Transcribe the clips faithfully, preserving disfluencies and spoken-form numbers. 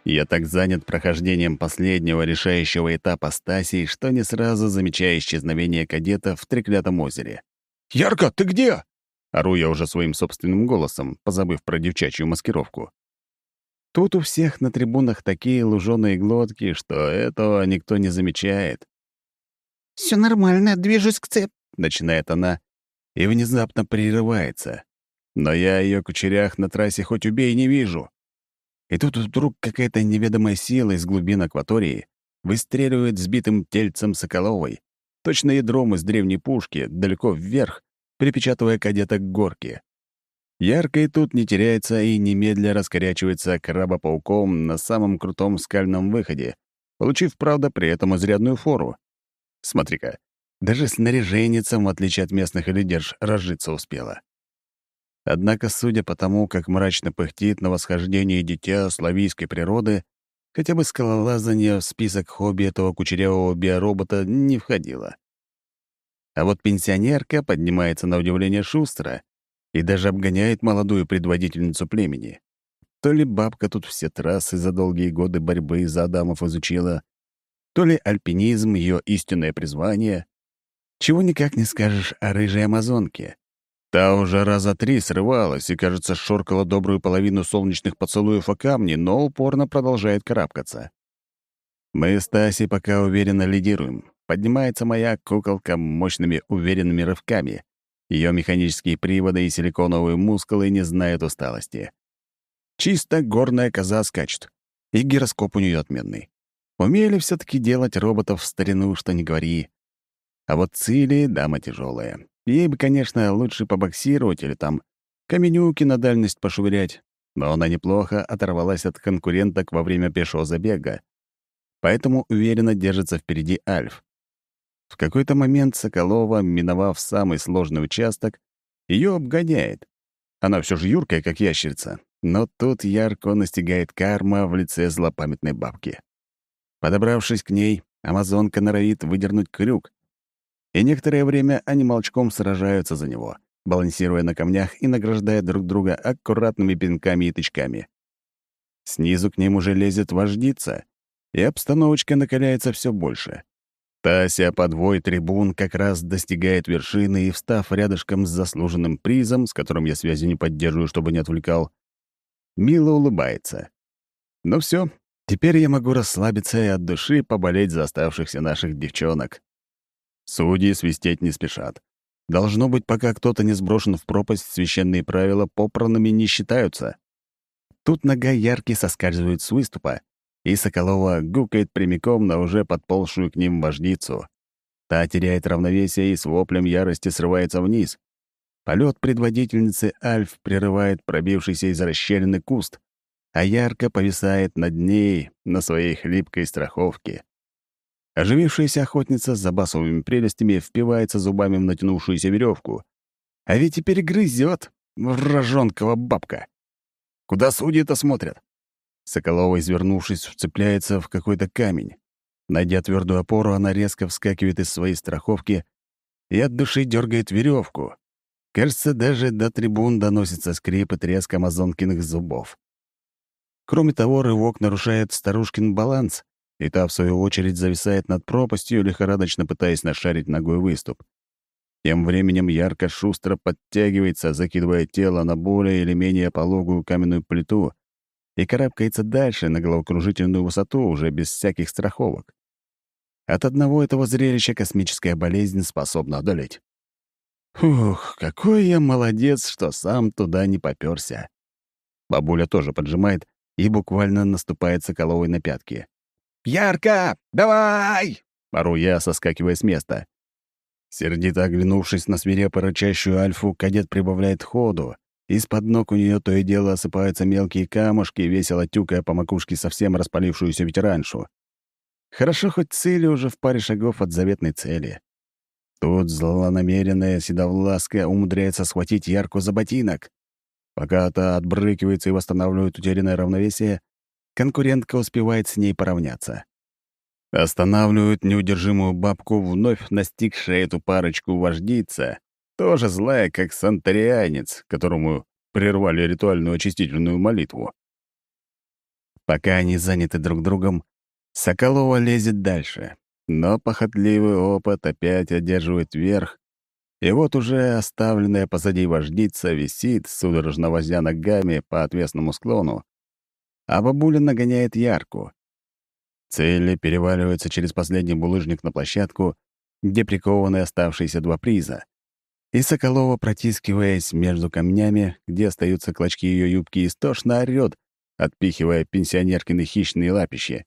Я так занят прохождением последнего решающего этапа Стасии, что не сразу замечаю исчезновение кадета в треклятом озере. «Ярко, ты где?» Ору я уже своим собственным голосом, позабыв про девчачью маскировку. Тут у всех на трибунах такие луженые глотки, что этого никто не замечает. «Все нормально, движусь к цеп...» — начинает она и внезапно прерывается. Но я ее кучерях на трассе хоть убей не вижу. И тут вдруг какая-то неведомая сила из глубин акватории выстреливает сбитым тельцем Соколовой, точно ядром из древней пушки, далеко вверх, припечатывая кадета к горке. Ярко и тут не теряется и немедля раскорячивается крабопауком на самом крутом скальном выходе, получив, правда, при этом изрядную фору. Смотри-ка, даже снаряженницам, в отличие от местных лидерж, разжиться успела. Однако, судя по тому, как мрачно пыхтит на восхождении дитя славийской природы, хотя бы скалолазание в список хобби этого кучерявого биоробота не входило. А вот пенсионерка поднимается на удивление шустро и даже обгоняет молодую предводительницу племени. То ли бабка тут все трассы за долгие годы борьбы за Адамов изучила, то ли альпинизм — ее истинное призвание. Чего никак не скажешь о рыжей амазонке. Та уже раза три срывалась и, кажется, шоркала добрую половину солнечных поцелуев о камни, но упорно продолжает карабкаться. Мы с Тасей пока уверенно лидируем. Поднимается моя куколка мощными уверенными рывками. Ее механические приводы и силиконовые мускулы не знают усталости. Чисто горная коза скачет. И гироскоп у нее отменный. Умели все таки делать роботов в старину, что не говори. А вот Цили — дама тяжелая. Ей бы, конечно, лучше побоксировать или там каменюки на дальность пошвырять, но она неплохо оторвалась от конкуренток во время пешего забега, поэтому уверенно держится впереди Альф. В какой-то момент Соколова, миновав самый сложный участок, ее обгоняет. Она все же юркая, как ящерица, но тут ярко настигает карма в лице злопамятной бабки. Подобравшись к ней, амазонка норовит выдернуть крюк, и некоторое время они молчком сражаются за него, балансируя на камнях и награждая друг друга аккуратными пинками и тычками. Снизу к ним уже лезет вождица, и обстановочка накаляется все больше. Тася подвой трибун как раз достигает вершины и, встав рядышком с заслуженным призом, с которым я связи не поддерживаю, чтобы не отвлекал, мило улыбается. Ну все, теперь я могу расслабиться и от души поболеть за оставшихся наших девчонок. Судьи свистеть не спешат. Должно быть, пока кто-то не сброшен в пропасть, священные правила попранными не считаются. Тут нога яркий соскальзывает с выступа, и Соколова гукает прямиком на уже подползшую к ним вождицу. Та теряет равновесие и с воплем ярости срывается вниз. Полет предводительницы Альф прерывает пробившийся из расщелины куст, а ярко повисает над ней на своей хлипкой страховке. Оживившаяся охотница за басовыми прелестями впивается зубами в натянувшуюся веревку. А ведь и перегрызет, вражонкова бабка. Куда судьи-то смотрят? Соколова, извернувшись, вцепляется в какой-то камень. Найдя твердую опору, она резко вскакивает из своей страховки и от души дергает веревку. Кажется, даже до трибун доносится скрип и треск амазонкиных зубов. Кроме того, рывок нарушает старушкин баланс, и та, в свою очередь, зависает над пропастью, лихорадочно пытаясь нашарить ногой выступ. Тем временем ярко шустро подтягивается, закидывая тело на более или менее пологую каменную плиту и карабкается дальше на головокружительную высоту уже без всяких страховок. От одного этого зрелища космическая болезнь способна одолеть. Фух, какой я молодец, что сам туда не попёрся. Бабуля тоже поджимает и буквально наступает Соколовой на пятки. «Ярко! Давай!» — ору я, соскакивая с места. Сердито оглянувшись на свирепо рычащую Альфу, кадет прибавляет ходу. Из-под ног у нее то и дело осыпаются мелкие камушки, весело тюкая по макушке совсем распалившуюся ветераншу. Хорошо, хоть Цили уже в паре шагов от заветной цели. Тут злонамеренная седовласка умудряется схватить Ярку за ботинок. Пока та отбрыкивается и восстанавливает утерянное равновесие, конкурентка успевает с ней поравняться. Останавливают неудержимую бабку, вновь настигшая эту парочку вождица, тоже злая, как сантарианец, которому прервали ритуальную очистительную молитву. Пока они заняты друг другом, Соколова лезет дальше, но похотливый опыт опять одерживает верх, и вот уже оставленная позади вождица висит, судорожно возя ногами по отвесному склону, а бабуля нагоняет Ярку. Цели переваливаются через последний булыжник на площадку, где прикованы оставшиеся два приза. И Соколова, протискиваясь между камнями, где остаются клочки ее юбки, истошно орёт, отпихивая пенсионеркины хищные лапищи.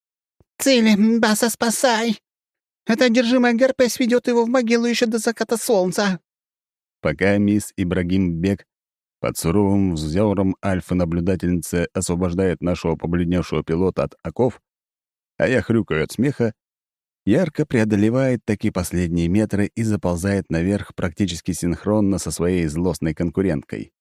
«Цели, Баса, спасай! Это одержимая Герпес ведет его в могилу еще до заката солнца!» Пока мисс Ибрагим Бек под суровым взором альфы-наблюдательницы освобождает нашего побледневшего пилота от оков, а я хрюкаю от смеха, Ярко преодолевает такие последние метры и заползает наверх практически синхронно со своей злостной конкуренткой.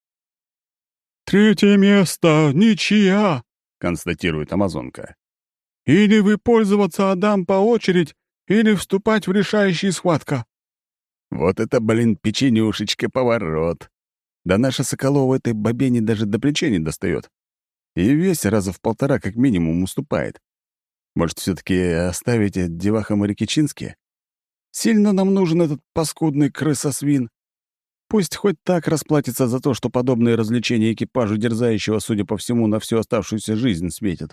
«Третье место, ничья!» — констатирует амазонка. «Или вы пользоваться Адам по очередь, или вступать в решающие схватка». Вот это, блин, печенюшечка поворот. Да наша Соколова этой бабени даже до плеча не достает. И весь раза в полтора как минимум уступает. Может, все таки оставить девахам Рикичински? Сильно нам нужен этот паскудный крысосвин. Пусть хоть так расплатится за то, что подобные развлечения экипажу дерзающего, судя по всему, на всю оставшуюся жизнь светят.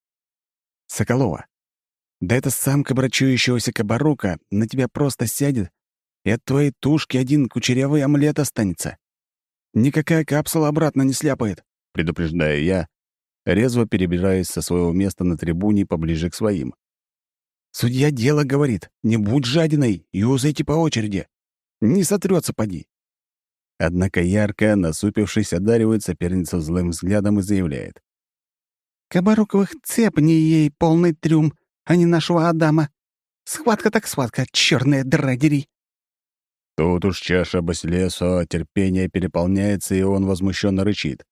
Соколова, да эта самка брачующегося кабарука на тебя просто сядет, и от твоей тушки один кучерявый омлет останется. Никакая капсула обратно не сляпает, предупреждаю я, резво перебираясь со своего места на трибуне поближе к своим. Судья дело говорит, не будь жадиной, юзайте по очереди. Не сотрется, поди. Однако ярко, насупившись, одаривает соперницу злым взглядом и заявляет. «Кабаруковых цепни ей полный трюм, а не нашего Адама. Схватка так схватка, черная дыра дери». Тут уж чаша Басилеса терпения переполняется, и он возмущенно рычит.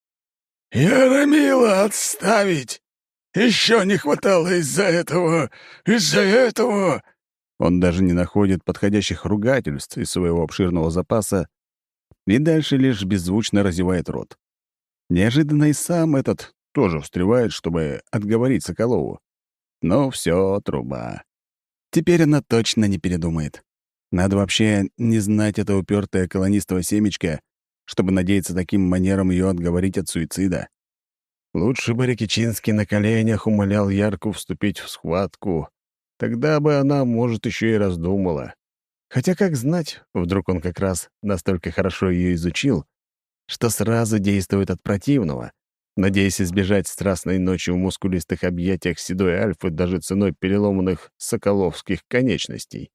«Яромила, отставить! Еще не хватало из-за этого, из-за этого!» Он даже не находит подходящих ругательств из своего обширного запаса и дальше лишь беззвучно разевает рот. Неожиданно и сам этот тоже встревает, чтобы отговорить Соколову. Но все труба. Теперь она точно не передумает. Надо вообще не знать это упертое колонистого семечко, чтобы надеяться таким манером ее отговорить от суицида. Лучше бы Рикичинский на коленях умолял Ярку вступить в схватку. Тогда бы она, может, еще и раздумала. Хотя, как знать, вдруг он как раз настолько хорошо ее изучил, что сразу действует от противного, надеясь избежать страстной ночи в мускулистых объятиях седой альфы даже ценой переломанных соколовских конечностей.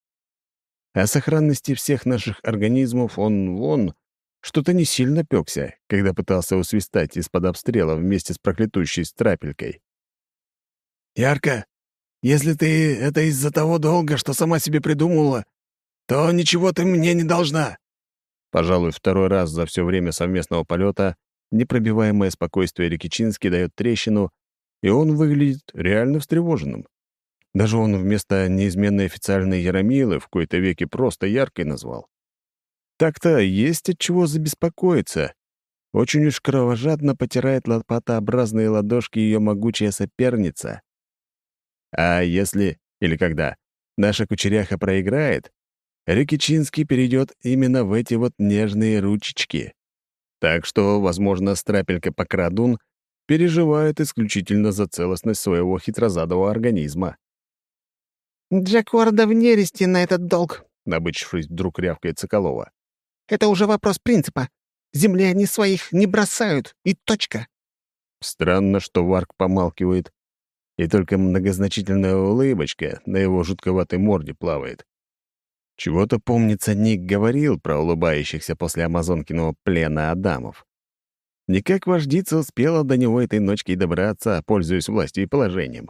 О сохранности всех наших организмов он, вон, что-то не сильно пёкся, когда пытался усвистать из-под обстрела вместе с проклятущей страпелькой. «Ярко, если ты это из-за того долга, что сама себе придумала, то ничего ты мне не должна». Пожалуй, второй раз за все время совместного полета непробиваемое спокойствие Рикичински дает трещину, и он выглядит реально встревоженным. Даже он вместо неизменной официальной Яромилы в кои-то веки просто Яркой назвал. Так-то есть от чего забеспокоиться. Очень уж кровожадно потирает лопатообразные ладошки ее могучая соперница. А если, или когда, наша кучеряха проиграет, Рикичинский перейдет именно в эти вот нежные ручечки. Так что, возможно, страпелька-покрадун переживает исключительно за целостность своего хитрозадого организма. «Джакуарда в нересте на этот долг», — набычившись, вдруг рявкает Соколова. «Это уже вопрос принципа. Земляне своих не бросают, и точка». Странно, что Варк помалкивает, и только многозначительная улыбочка на его жутковатой морде плавает. Чего-то, помнится, Ник говорил про улыбающихся после амазонкиного плена Адамов. Никак вождица успела до него этой ночки и добраться, пользуясь властью и положением.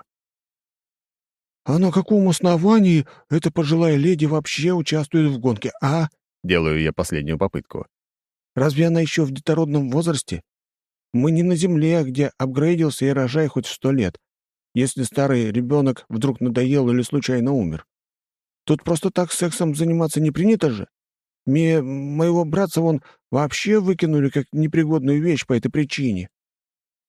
«А на каком основании эта пожилая леди вообще участвует в гонке, а?» Делаю я последнюю попытку. «Разве она еще в детородном возрасте? Мы не на Земле, где апгрейдился и рожай хоть в сто лет, если старый ребенок вдруг надоел или случайно умер. Тут просто так сексом заниматься не принято же. Мне моего братца вон вообще выкинули как непригодную вещь по этой причине».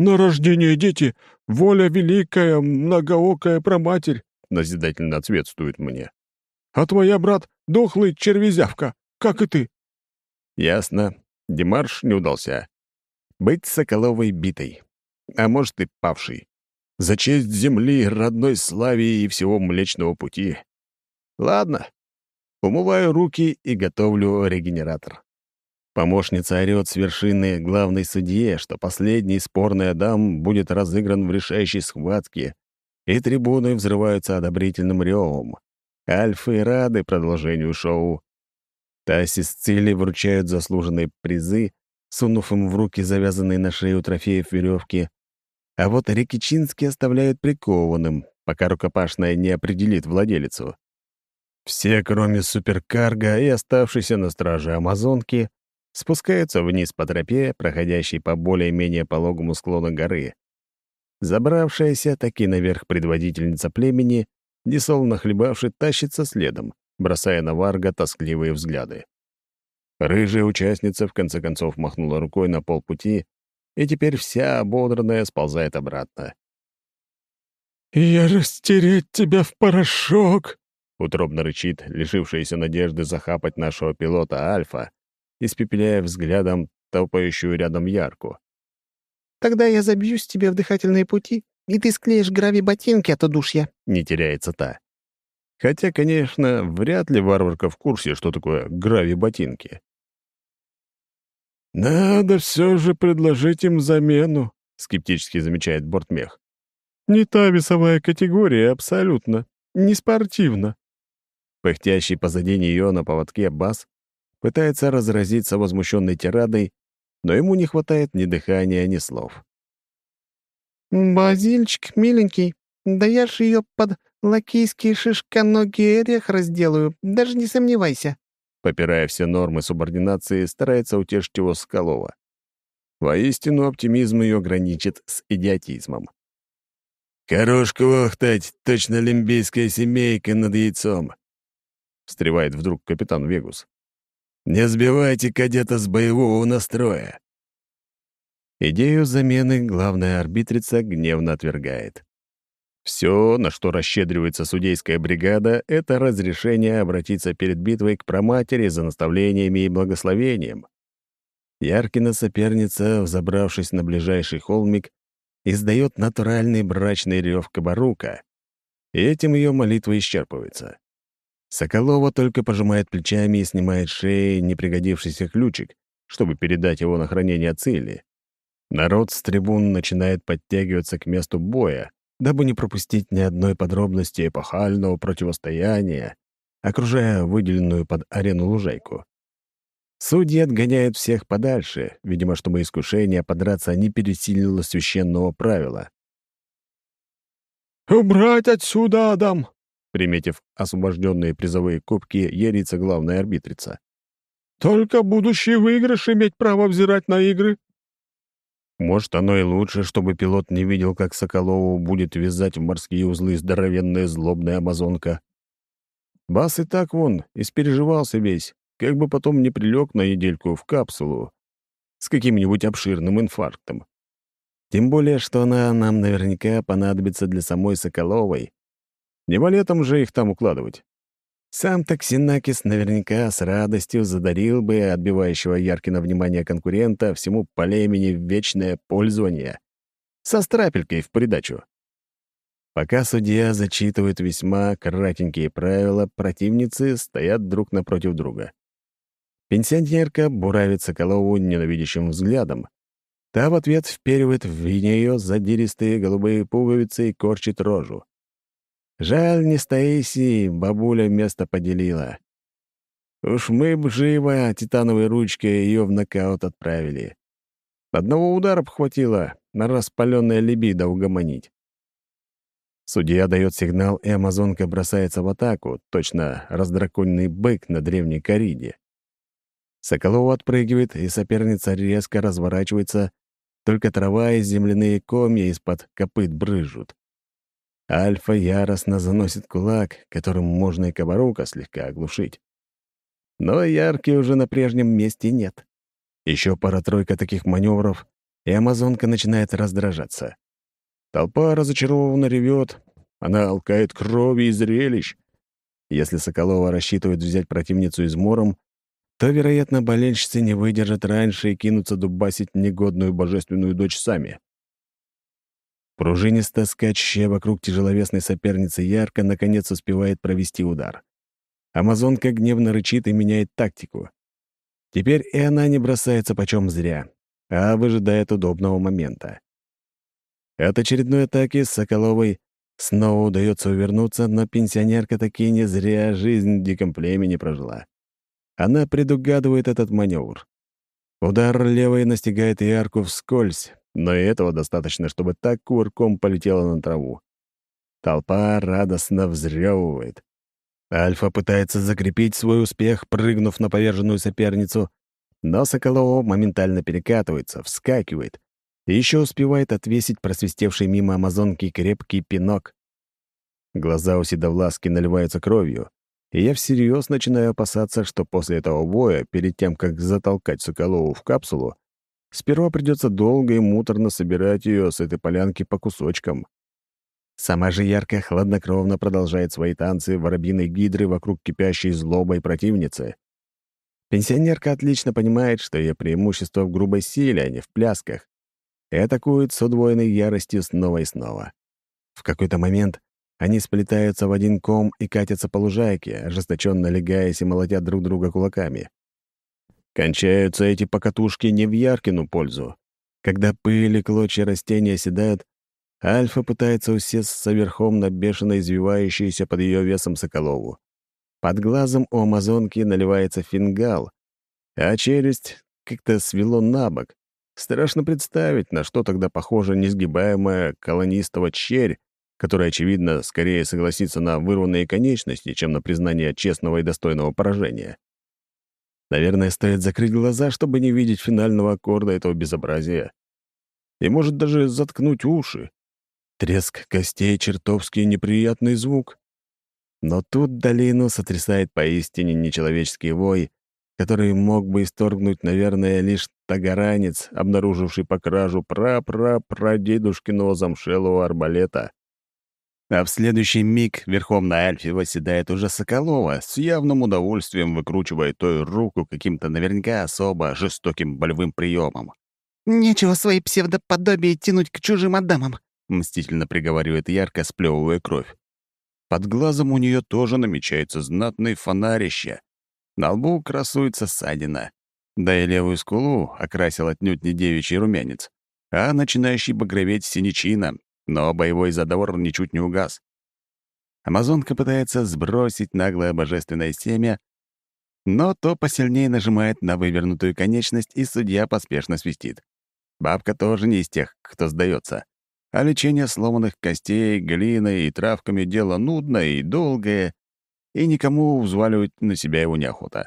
«На рождение дети! Воля великая, многоокая проматерь!» — назидательно ответствует мне. «А твоя, брат, дохлый червезявка, как и ты!» Ясно. Демарш не удался. Быть Соколовой битой. А может, и павшей. За честь земли, родной славе и всего Млечного Пути. Ладно. Умываю руки и готовлю регенератор. Помощница орёт с вершины главной судье, что последний спорный Адам будет разыгран в решающей схватке, и трибуны взрываются одобрительным рёвом. Альфы рады продолжению шоу. Таси с Цилли вручают заслуженные призы, сунув им в руки завязанные на шею трофеев веревки, а вот Рикичинский оставляют прикованным, пока рукопашная не определит владелицу. Все, кроме суперкарго и оставшейся на страже амазонки, спускаются вниз по тропе, проходящей по более-менее пологому склону горы. Забравшаяся таки наверх предводительница племени, несолоно хлебавши, тащится следом, бросая на Варга тоскливые взгляды. Рыжая участница в конце концов махнула рукой на полпути, и теперь вся ободранная сползает обратно. «Я растереть тебя в порошок!» — утробно рычит лишившаяся надежды захапать нашего пилота Альфа, испепеляя взглядом топающую рядом Ярку. «Тогда я забьюсь тебе в дыхательные пути, и ты склеишь грави-ботинки от удушья», — не теряется та. Хотя, конечно, вряд ли варварка в курсе, что такое грави-ботинки. «Надо все же предложить им замену», — скептически замечает бортмех. «Не та весовая категория абсолютно, не спортивно». Пыхтящий позади нее на поводке бас пытается разразиться возмущенной тирадой, но ему не хватает ни дыхания, ни слов. «Базильчик, миленький, да я ж ее под лакейский шишконогий орех разделаю, даже не сомневайся». Попирая все нормы субординации, старается утешить его Соколова. Воистину, оптимизм ее граничит с идиотизмом. «Хорош квохтать, точно лимбийская семейка над яйцом», — встревает вдруг капитан Вегус. «Не сбивайте кадета с боевого настроя». Идею замены главная арбитрица гневно отвергает. Все, на что расщедривается судейская бригада, это разрешение обратиться перед битвой к праматери за наставлениями и благословением. Яркина соперница, взобравшись на ближайший холмик, издает натуральный брачный рев кабарука, и этим ее молитва исчерпывается. Соколова только пожимает плечами и снимает с шеи непригодившийся ключик, чтобы передать его на хранение Цилли. Народ с трибун начинает подтягиваться к месту боя, дабы не пропустить ни одной подробности эпохального противостояния, окружая выделенную под арену лужайку. Судьи отгоняют всех подальше, видимо, чтобы искушение подраться не пересилило священного правила. «Убрать отсюда, Адам!» Приметив освобожденные призовые кубки, ерится главная арбитрица. «Только будущий выигрыш иметь право взирать на игры». Может, оно и лучше, чтобы пилот не видел, как Соколову будет вязать в морские узлы здоровенная злобная амазонка. Бас и так вон, испереживался весь, как бы потом не прилег на недельку в капсулу с каким-нибудь обширным инфарктом. Тем более, что она нам наверняка понадобится для самой Соколовой. Не валетом же их там укладывать. Сам Токсинакис наверняка с радостью задарил бы отбивающего Яркина внимание конкурента всему племени в вечное пользование. Со страпелькой в придачу. Пока судья зачитывает весьма кратенькие правила, противницы стоят друг напротив друга. Пенсионерка буравит Соколову ненавидящим взглядом. Та в ответ вперивает в нее задиристые голубые пуговицы и корчит рожу. Жаль, не с Таисией бабуля место поделила. Уж мы б живо титановой ручкой ее в нокаут отправили. Одного удара б хватило на распаленное либидо угомонить. Судья дает сигнал, и амазонка бросается в атаку, точно раздраконенный бык на древней кориде. Соколова отпрыгивает, и соперница резко разворачивается, только трава и земляные комья из-под копыт брызжут. Альфа яростно заносит кулак, которым можно и кабарука слегка оглушить. Но Ярки уже на прежнем месте нет. Еще пара-тройка таких маневров, и амазонка начинает раздражаться. Толпа разочарованно ревет, она алкает крови и зрелищ. Если Соколова рассчитывает взять противницу измором, то, вероятно, болельщицы не выдержат раньше и кинутся дубасить негодную божественную дочь сами. Пружинисто скачущая вокруг тяжеловесной соперницы ярко наконец успевает провести удар. Амазонка гневно рычит и меняет тактику. Теперь и она не бросается почем зря, а выжидает удобного момента. От очередной атаки Соколовой снова удается увернуться, но пенсионерка таки не зря жизнь в диком племени прожила. Она предугадывает этот маневр. Удар левой настигает Ярку вскользь, но и этого достаточно, чтобы так кувырком полетела на траву. Толпа радостно взрёвывает. Альфа пытается закрепить свой успех, прыгнув на поверженную соперницу, но Соколова моментально перекатывается, вскакивает и еще успевает отвесить просвистевший мимо амазонки крепкий пинок. Глаза у Седовласки наливаются кровью, и я всерьез начинаю опасаться, что после этого боя, перед тем, как затолкать Соколову в капсулу, сперва придется долго и муторно собирать ее с этой полянки по кусочкам. Сама же Ярко хладнокровно продолжает свои танцы воробьиной гидры вокруг кипящей злобой противницы. Пенсионерка отлично понимает, что ее преимущество в грубой силе, а не в плясках, и атакует с удвоенной яростью снова и снова. В какой-то момент они сплетаются в один ком и катятся по лужайке, ожесточенно легаясь и молотя друг друга кулаками. Кончаются эти покатушки не в Яркину пользу. Когда пыль и клочья растения оседают, Альфа пытается усесться верхом на бешено извивающуюся под ее весом Соколову. Под глазом у амазонки наливается фингал, а челюсть как-то свело на бок. Страшно представить, на что тогда похожа несгибаемая колонистова черь, которая, очевидно, скорее согласится на вырванные конечности, чем на признание честного и достойного поражения. Наверное, стоит закрыть глаза, чтобы не видеть финального аккорда этого безобразия. И, может, даже заткнуть уши. Треск костей — чертовски неприятный звук. Но тут долину сотрясает поистине нечеловеческий вой, который мог бы исторгнуть, наверное, лишь тагаранец, обнаруживший по кражу пра-пра-прадедушкиного замшелого арбалета. А в следующий миг верхом на Альфе восседает уже Соколова, с явным удовольствием выкручивая той руку каким-то наверняка особо жестоким болевым приемом. «Нечего свои псевдоподобия тянуть к чужим адамам», — мстительно приговаривает Ярко, сплевывая кровь. Под глазом у нее тоже намечается знатный фонарище. На лбу красуется ссадина. Да и левую скулу окрасил отнюдь не девичий румянец, а начинающий багроветь синячина, но боевой задор ничуть не угас. Амазонка пытается сбросить наглое божественное семя, но то посильнее нажимает на вывернутую конечность, и судья поспешно свистит. Бабка тоже не из тех, кто сдается. А лечение сломанных костей, глиной и травками — дело нудное и долгое, и никому взваливать на себя его неохота.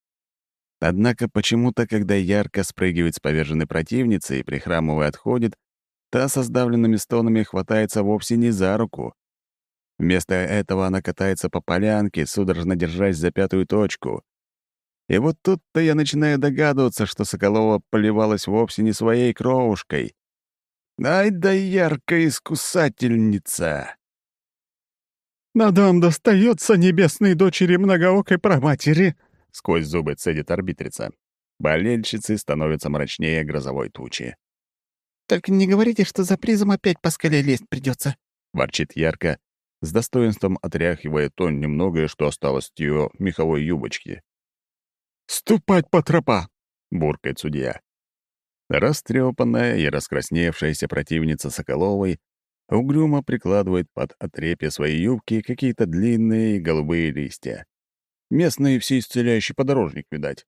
Однако почему-то, когда Ярко спрыгивает с поверженной противницы и, прихрамывая, отходит, та со сдавленными стонами хватается вовсе не за руку. Вместо этого она катается по полянке, судорожно держась за пятую точку. И вот тут-то я начинаю догадываться, что Соколова поливалась вовсе не своей кровушкой. Ай да яркая искусательница! «Надам достается небесной дочери многоокой праматери», — сквозь зубы цедит арбитрица. Болельщицы становятся мрачнее грозовой тучи. «Только не говорите, что за призом опять по скале лезть придется», — ворчит Ярко, с достоинством отряхивая то немногое, что осталось от ее меховой юбочки. «Ступать по тропа!» — буркает судья. Растрепанная и раскрасневшаяся противница Соколовой угрюмо прикладывает под отрепье своей юбки какие-то длинные голубые листья. Местный всеисцеляющий подорожник, видать.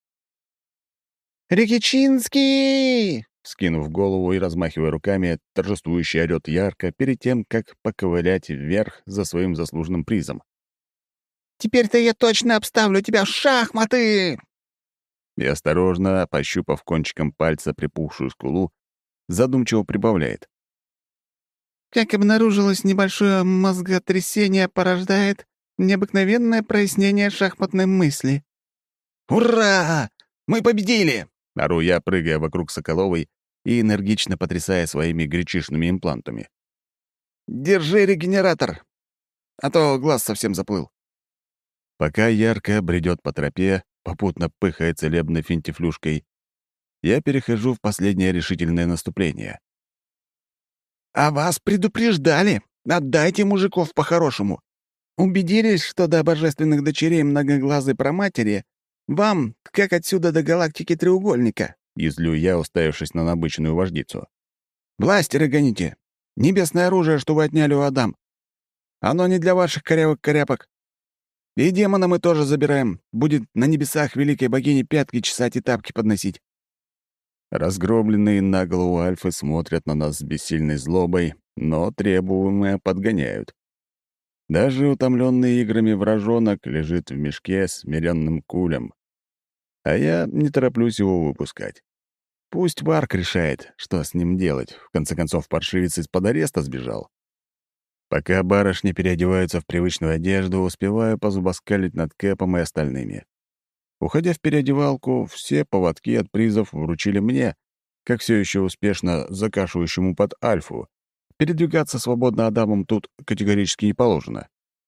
«Рикичинский!» Скинув голову и размахивая руками, торжествующе орёт Ярко перед тем, как поковылять вверх за своим заслуженным призом. «Теперь-то я точно обставлю тебя в шахматы!» И осторожно, пощупав кончиком пальца припухшую скулу, задумчиво прибавляет. Как обнаружилось, небольшое мозготрясение порождает необыкновенное прояснение шахматной мысли. «Ура! Мы победили!» — ору я, прыгая вокруг Соколовой и энергично потрясая своими гречишными имплантами. «Держи регенератор, а то глаз совсем заплыл». Пока Ярко бредет по тропе, попутно пыхая целебной финтифлюшкой, я перехожу в последнее решительное наступление. «А вас предупреждали! Отдайте мужиков по-хорошему! Убедились, что до божественных дочерей многоглазой проматери вам, как отсюда до галактики треугольника?» — язвлю я, уставившись на набыченную вождицу. «Бластеры гоните! Небесное оружие, что вы отняли у Адам! Оно не для ваших корявок-коряпок! И демона мы тоже забираем. Будет на небесах великой богини пятки чесать и тапки подносить». Разгромленные на голову альфы смотрят на нас с бессильной злобой, но требуемое подгоняют. Даже утомленный играми вражонок лежит в мешке с смиренным кулем. А я не тороплюсь его выпускать. Пусть Варк решает, что с ним делать. В конце концов, паршивец из-под ареста сбежал. Пока барышни переодеваются в привычную одежду, успеваю позубоскалить над Кэпом и остальными. Уходя в переодевалку, все поводки от призов вручили мне, как все еще успешно закашивающему под альфу. Передвигаться свободно Адамом тут категорически не положено.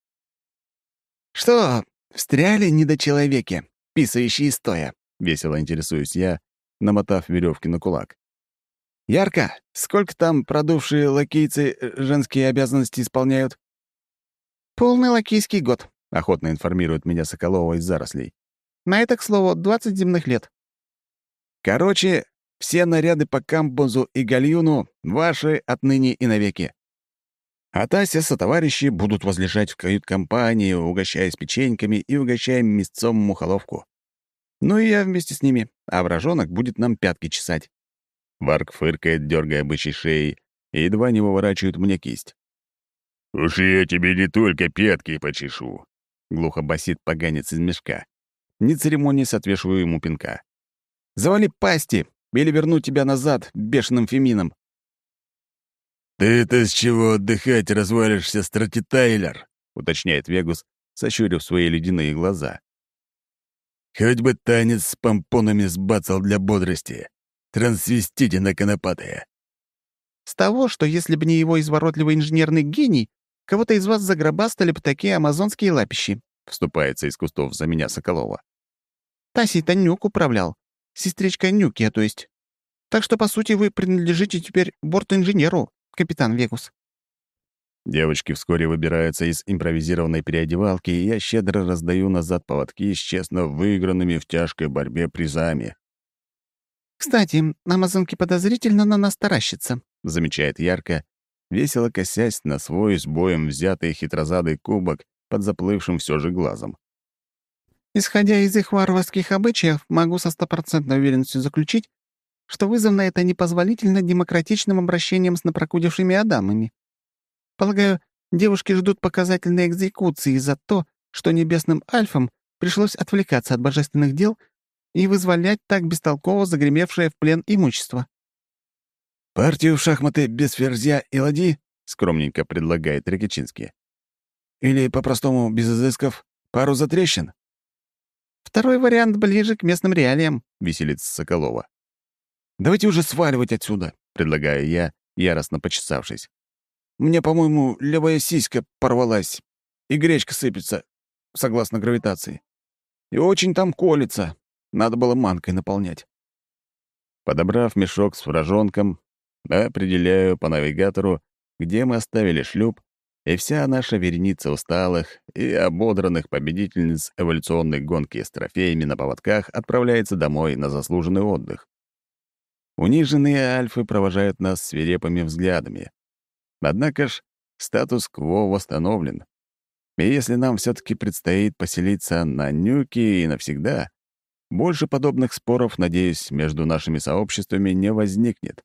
«Что, встряли недочеловеки, писающие стоя?» — весело интересуюсь я, намотав веревки на кулак. «Ярко, сколько там продувшие лакейцы э, женские обязанности исполняют?» «Полный лакейский год», — охотно информирует меня Соколова из зарослей. «На это, к слову, двадцать земных лет». «Короче, все наряды по камбузу и гальюну ваши отныне и навеки. А Тася со товарищи будут возлежать в кают-компании, угощаясь печеньками и угощая мясцом мухоловку. Ну и я вместе с ними, а вражонок будет нам пятки чесать». Варк фыркает, дергая бычьей шеей, и едва не выворачивает мне кисть. «Уж я тебе не только пятки почешу», — глухо басит поганец из мешка. Не церемонясь, отвешиваю ему пинка. «Завали пасти, или верну тебя назад бешеным фемином». «Ты-то с чего отдыхать развалишься, стратитайлер?» — уточняет Вегус, сощурив свои ледяные глаза. «Хоть бы танец с помпонами сбацал для бодрости. Трансвестите конопатые». «С того, что если бы не его изворотливый инженерный гений, кого-то из вас загробастали бы такие амазонские лапищи», — вступается из кустов за меня Соколова. «Тасей-то Нюк управлял. Сестричка Нюки, то есть. Так что, по сути, вы принадлежите теперь борту-инженеру, капитан Вегус». Девочки вскоре выбираются из импровизированной переодевалки, и я щедро раздаю назад поводки с честно выигранными в тяжкой борьбе призами. «Кстати, амазонки подозрительно на нас таращатся», — замечает Ярко, весело косясь на свой с боем взятый хитрозадый кубок под заплывшим все же глазом. «Исходя из их варварских обычаев, могу со стопроцентной уверенностью заключить, что вызвано это непозволительно демократичным обращением с напрокудившими адамами. Полагаю, девушки ждут показательной экзекуции за то, что небесным альфам пришлось отвлекаться от божественных дел и вызволять так бестолково загремевшее в плен имущество». «Партию в шахматы без ферзя и ладьи?» — скромненько предлагает Рекичинский. «Или, по-простому, без изысков, пару затрещин?» «Второй вариант ближе к местным реалиям», — веселится Соколова. «Давайте уже сваливать отсюда», — предлагаю я, яростно почесавшись. «Мне, по-моему, левая сиська порвалась, и гречка сыпется, согласно гравитации. И очень там колется. Надо было манкой наполнять». Подобрав мешок с вражонком, определяю по навигатору, где мы оставили шлюп, и вся наша вереница усталых и ободранных победительниц эволюционной гонки с трофеями на поводках отправляется домой на заслуженный отдых. Униженные альфы провожают нас свирепыми взглядами. Однако ж статус-кво восстановлен. И если нам все таки предстоит поселиться на Нюке и навсегда, больше подобных споров, надеюсь, между нашими сообществами не возникнет.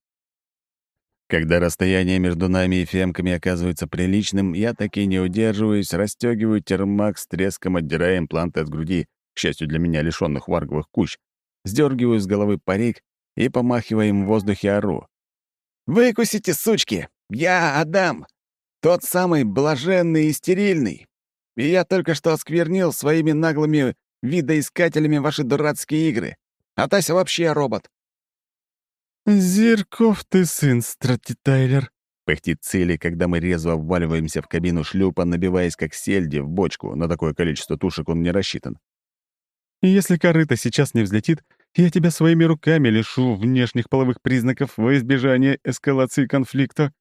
Когда расстояние между нами и фемками оказывается приличным, я таки не удерживаюсь, расстегиваю термак с треском, отдирая импланты от груди, к счастью для меня лишённых варговых куч, сдергиваю с головы парик и, помахивая им в воздухе, ору. «Выкусите, сучки! Я Адам! Тот самый блаженный и стерильный! И я только что осквернил своими наглыми видоискателями ваши дурацкие игры! А Тася вообще робот!» «Зерков ты сын, Стратитайлер», — пыхтит Цили, когда мы резво вваливаемся в кабину шлюпа, набиваясь как сельди в бочку. На такое количество тушек он не рассчитан. «Если корыто сейчас не взлетит, я тебя своими руками лишу внешних половых признаков во избежание эскалации конфликта».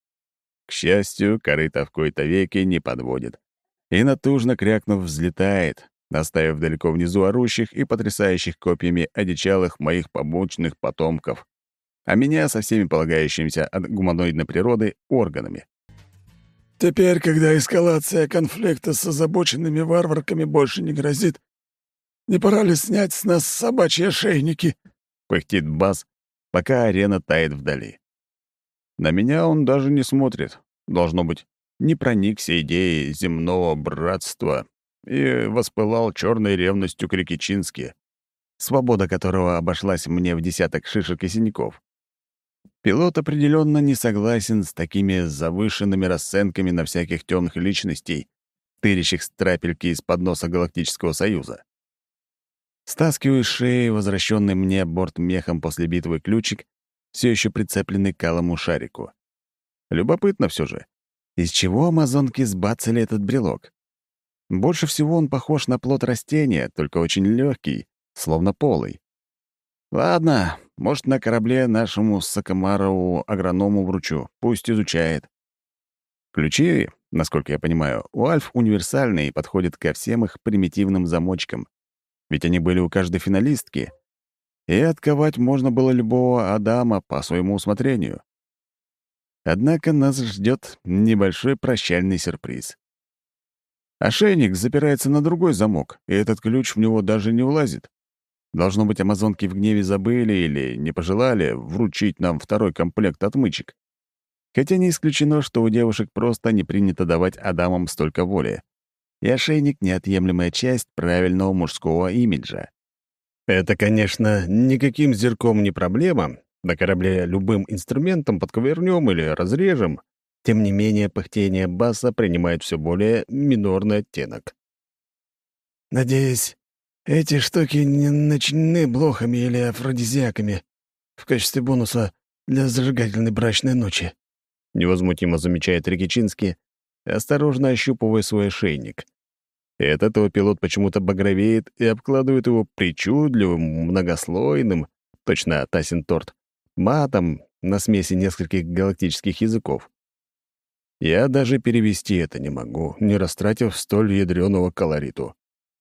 К счастью, корыто в кои-то веки не подводит. И натужно крякнув, взлетает, оставив далеко внизу орущих и потрясающих копьями одичалых моих побочных потомков, а меня со всеми полагающимися от гуманоидной природы органами. «Теперь, когда эскалация конфликта с озабоченными варварками больше не грозит, не пора ли снять с нас собачьи ошейники?» — пыхтит Бас, пока арена тает вдали. На меня он даже не смотрит. Должно быть, не проникся идеей земного братства и воспылал черной ревностью к Рикичинске, свобода которого обошлась мне в десяток шишек и синяков. Пилот определенно не согласен с такими завышенными расценками на всяких темных личностей, тырящих страпельки из-под носа Галактического Союза. Стаскиваю с шеи возвращенный мне бортмехом после битвы ключик, все еще прицепленный к алому шарику. Любопытно все же, из чего амазонки сбацали этот брелок? Больше всего он похож на плод растения, только очень легкий, словно полый. Ладно, может, на корабле нашему Сакамарову агроному вручу, пусть изучает. Ключи, насколько я понимаю, у Альф универсальные и подходят ко всем их примитивным замочкам, ведь они были у каждой финалистки, и отковать можно было любого Адама по своему усмотрению. Однако нас ждет небольшой прощальный сюрприз. Ошейник запирается на другой замок, и этот ключ в него даже не влазит. Должно быть, амазонки в гневе забыли или не пожелали вручить нам второй комплект отмычек. Хотя не исключено, что у девушек просто не принято давать Адамам столько воли. И ошейник — неотъемлемая часть правильного мужского имиджа. Это, конечно, никаким зерком не проблема. На корабле любым инструментом подковырнем или разрежем. Тем не менее, пыхтение Баса принимает все более минорный оттенок. «Надеюсь, эти штуки не начинены блохами или афродизиаками в качестве бонуса для зажигательной брачной ночи», — невозмутимо замечает Рикичинский, осторожно ощупывая свой ошейник. И от этого пилот почему-то багровеет и обкладывает его причудливым, многослойным, точно Тасин торт, матом на смеси нескольких галактических языков. Я даже перевести это не могу, не растратив столь ядреного колориту.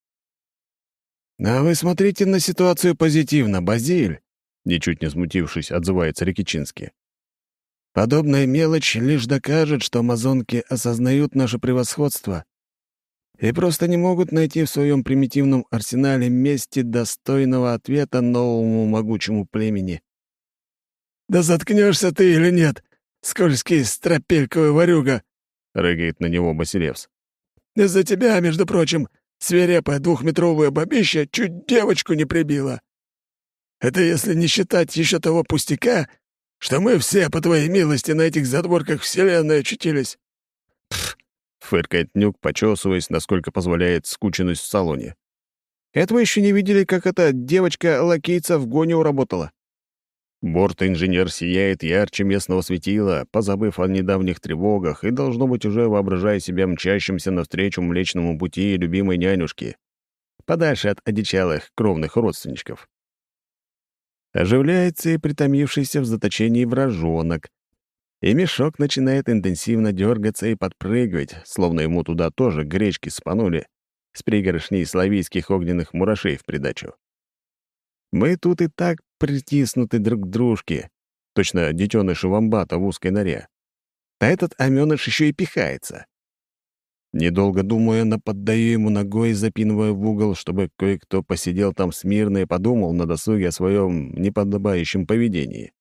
«А вы смотрите на ситуацию позитивно, Базиль», — ничуть не смутившись, отзывается Рикичинский. «Подобная мелочь лишь докажет, что амазонки осознают наше превосходство и просто не могут найти в своем примитивном арсенале мести достойного ответа новому могучему племени». «Да заткнешься ты или нет, скользкий стропельковый ворюга!» — рыгает на него Басилевс. «Из-за тебя, между прочим, свирепая двухметровая бабища чуть девочку не прибила. Это если не считать еще того пустяка, что мы все, по твоей милости, на этих задворках Вселенной очутились». «Пф!» — фыркает Нюк, почесываясь, насколько позволяет скученность в салоне. «Это вы еще не видели, как эта девочка-лакейца в гоне уработала?» Борт-инженер сияет ярче местного светила, позабыв о недавних тревогах и, должно быть, уже воображая себя мчащимся навстречу Млечному Пути любимой нянюшки, подальше от одичалых кровных родственничков. Оживляется и притомившийся в заточении вражонок, и мешок начинает интенсивно дергаться и подпрыгивать, словно ему туда тоже гречки спанули с пригоршней славийских огненных мурашей в придачу. Мы тут и так притиснуты друг к дружке, точно детеныши вомбата в узкой норе. А этот омёныш еще и пихается. Недолго думая, наподдаю ему ногой, запинывая в угол, чтобы кое-кто посидел там смирно и подумал на досуге о своем неподобающем поведении.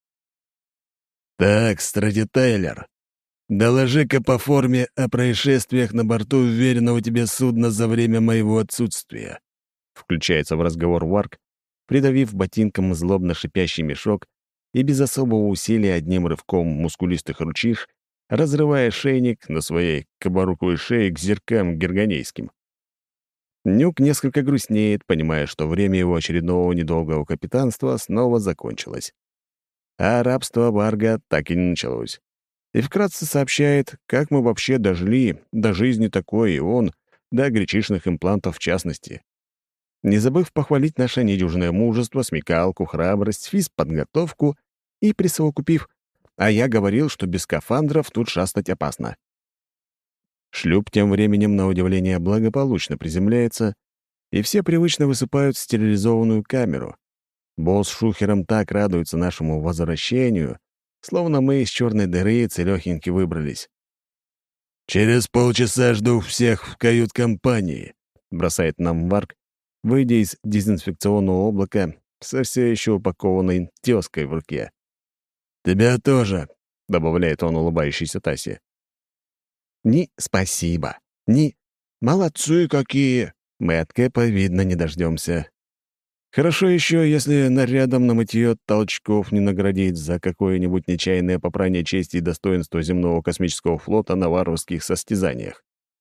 «Так, Стратитайлер, доложи-ка по форме о происшествиях на борту уверенного тебе судна за время моего отсутствия», включается в разговор Варк, придавив ботинком злобно шипящий мешок и без особого усилия одним рывком мускулистых ручиш, разрывая шейник на своей кабаруковой шее к зеркам гергонейским. Нюк несколько грустнеет, понимая, что время его очередного недолгого капитанства снова закончилось. а рабство Варга так и не началось. И вкратце сообщает, как мы вообще дожили до жизни такой, и он, до гречишных имплантов в частности. Не забыв похвалить наше недюжинное мужество, смекалку, храбрость, физподготовку и присовокупив, а я говорил, что без скафандров тут шастать опасно. Шлюп тем временем, на удивление, благополучно приземляется, и все привычно высыпают в стерилизованную камеру. Босс с Шухером так радуются нашему возвращению, словно мы из черной дыры целёхеньки выбрались. «Через полчаса жду всех в кают-компании», — бросает нам Варг, выйдя из дезинфекционного облака со все еще упакованной тёской в руке. «Тебя тоже», — добавляет он улыбающейся Тасе. Ни «спасибо», ни «молодцы какие» мы от Кэпа, видно, не дождемся. Хорошо еще, если нарядом на мытье толчков не наградить за какое-нибудь нечаянное попрание чести и достоинства земного космического флота на варварских состязаниях.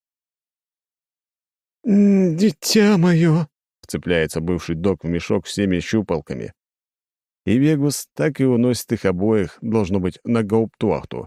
«Дитя мое!» — вцепляется бывший док в мешок всеми щупалками. И Вегус так и уносит их обоих, должно быть, на гауптвахту.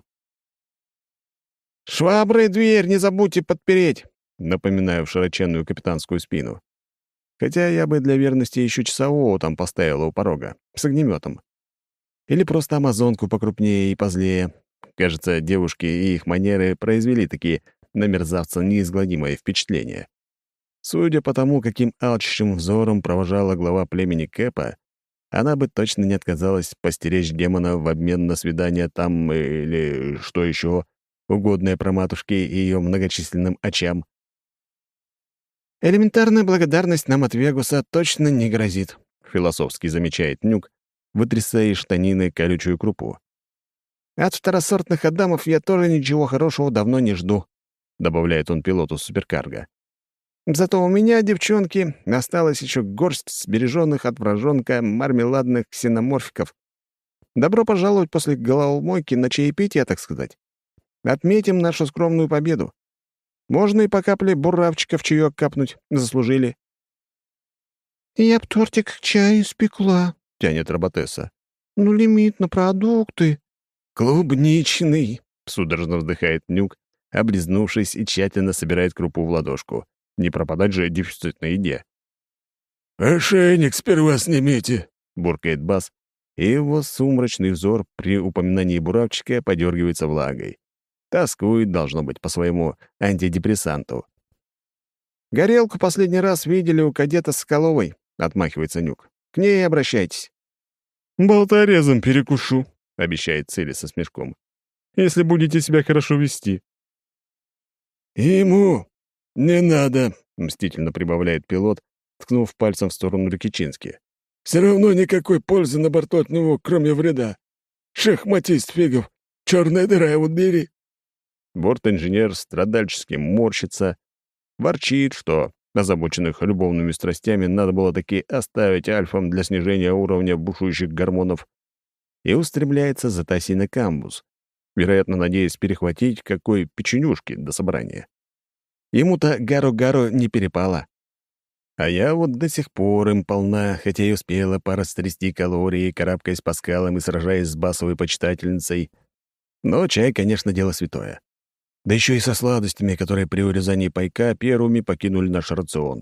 «Швабры дверь не забудьте подпереть!» — напоминаю в широченную капитанскую спину. Хотя я бы для верности еще часового там поставила у порога, с огнеметом. Или просто амазонку покрупнее и позлее. Кажется, девушки и их манеры произвели такие на мерзавца неизгладимое впечатление. Судя по тому, каким алчущим взором провожала глава племени Кэпа, она бы точно не отказалась постеречь демона в обмен на свидание там или что еще, угодное про матушке и ее многочисленным очам. «Элементарная благодарность нам от Вегуса точно не грозит», — философски замечает Нюк, вытрясая из штанины колючую крупу. «От второсортных адамов я тоже ничего хорошего давно не жду», — добавляет он пилоту суперкарго. «Зато у меня, девчонки, осталась еще горсть сбереженных от вражонка мармеладных ксеноморфиков. Добро пожаловать после головомойки на чаепитие, так сказать. Отметим нашу скромную победу. Можно и по капле буравчика в чаёк капнуть. Заслужили». «Я б тортик к чаю испекла», — тянет Роботесса. «Ну, лимит на продукты». «Клубничный», — судорожно вздыхает Нюк, облизнувшись и тщательно собирает крупу в ладошку. Не пропадать же дефицитной еде. «Ошейник сперва снимите», — буркает Бас, и его сумрачный взор при упоминании буравчика подергивается влагой. Тоскует, должно быть, по своему антидепрессанту. «Горелку последний раз видели у кадета Соколовой», — отмахивается Нюк. «К ней обращайтесь». «Болторезом перекушу», — обещает Цели со смешком. «Если будете себя хорошо вести». «Ему не надо», — мстительно прибавляет пилот, ткнув пальцем в сторону Рикичински. «Все равно никакой пользы на борту от него, кроме вреда. Шахматист фигов, черная дыра его бери». Борт-инженер страдальчески морщится, ворчит, что озабоченных любовными страстями надо было таки оставить альфам для снижения уровня бушующих гормонов, и устремляется за Тасей на камбуз, вероятно, надеясь перехватить какой печенюшки до собрания. Ему-то гару-гару не перепало. А я вот до сих пор им полна, хотя и успела порастрясти калории, карабкаясь по скалам и сражаясь с басовой почитательницей. Но чай, конечно, дело святое. Да еще и со сладостями, которые при урезании пайка первыми покинули наш рацион.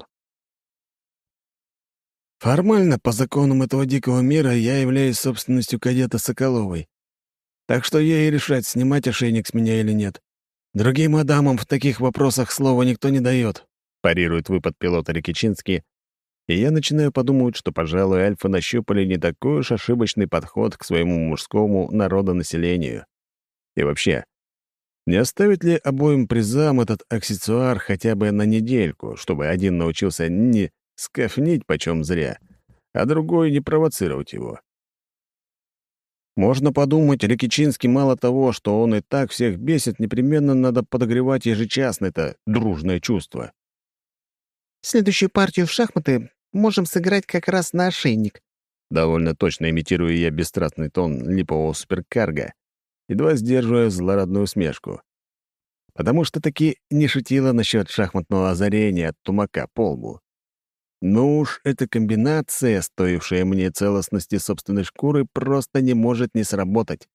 Формально, по законам этого дикого мира, я являюсь собственностью кадета Соколовой. Так что ей решать, снимать ошейник с меня или нет. Другим адамам в таких вопросах слова никто не дает, парирует выпад пилота Рикичински, и я начинаю подумать, что, пожалуй, альфа нащупали не такой уж ошибочный подход к своему мужскому народонаселению. И вообще, не оставить ли обоим призам этот аксессуар хотя бы на недельку, чтобы один научился не скафнить почем зря, а другой не провоцировать его? Можно подумать, Рикичинский мало того, что он и так всех бесит, непременно надо подогревать ежечасно это дружное чувство. «Следующую партию в шахматы можем сыграть как раз на ошейник». Довольно точно имитирую я бесстрастный тон липового суперкарга, едва сдерживая злорадную усмешку. Потому что таки не шутила насчет шахматного озарения от тумака по лбу. Ну уж эта комбинация, стоившая мне целостности собственной шкуры, просто не может не сработать.